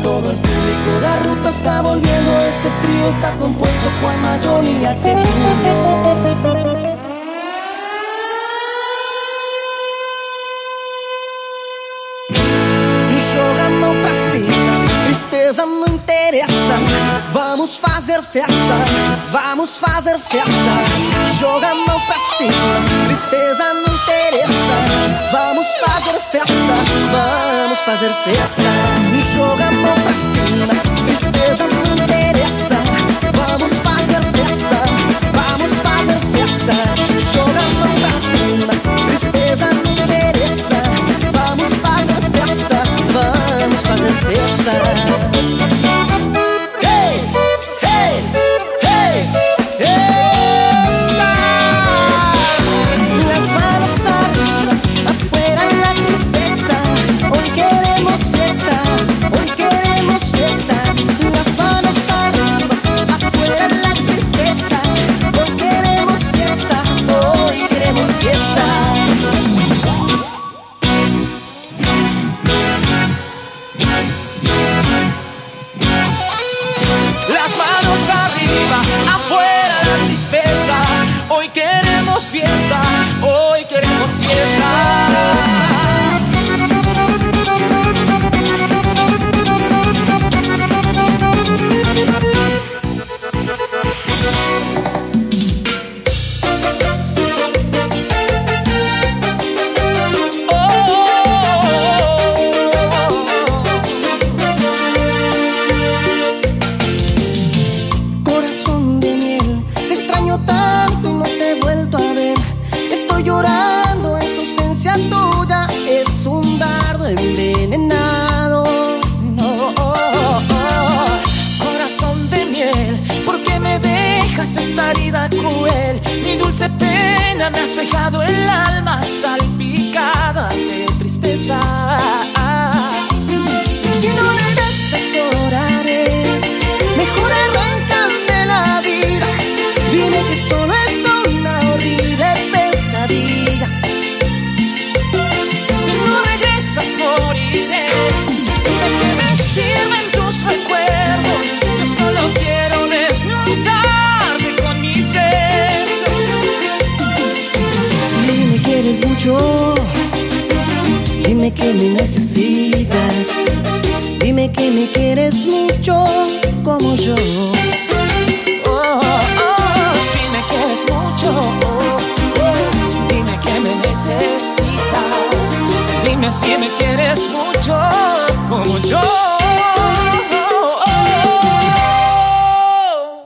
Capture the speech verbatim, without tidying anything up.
todo el público. La ruta está volviendo, este trío está compuesto Juan Mayón y H. Junior. Jogando pra cima, tristeza não interessa. Vamos fazer festa, vamos fazer festa. Joga a mão pra cima, tristeza não interessa. Vamos fazer festa, vamos fazer festa. Joga a mão pra cima, tristeza não interessa. Vamos fazer festa, vamos fazer festa. Joga a mão pra cima, tristeza não interessa. Vamos fazer festa, vamos fazer festa. Hey, hey, hey, esa. Las manos arriba, afuera la tristeza. Hoy queremos fiesta, hoy queremos fiesta. Las manos arriba, afuera la tristeza. Hoy queremos fiesta, hoy queremos fiesta. Las manos arriba, afuera la tristeza. Hoy queremos fiesta, hoy queremos fiesta. Esta herida cruel, mi dulce pena me has dejado el alma salpicada de tristeza. Si no regresas lloraré, mejor arráncame la vida. Dime que solo es una horrible pesadilla. Si no regresas moriré, ¿de qué me sirven tus recuerdos? Yo solo quiero desnudar. Quieres mucho, dime que me necesitas. Dime que me quieres mucho como yo. Oh, oh, si me quieres mucho, oh, oh, dime que me necesitas. Dime si me quieres mucho.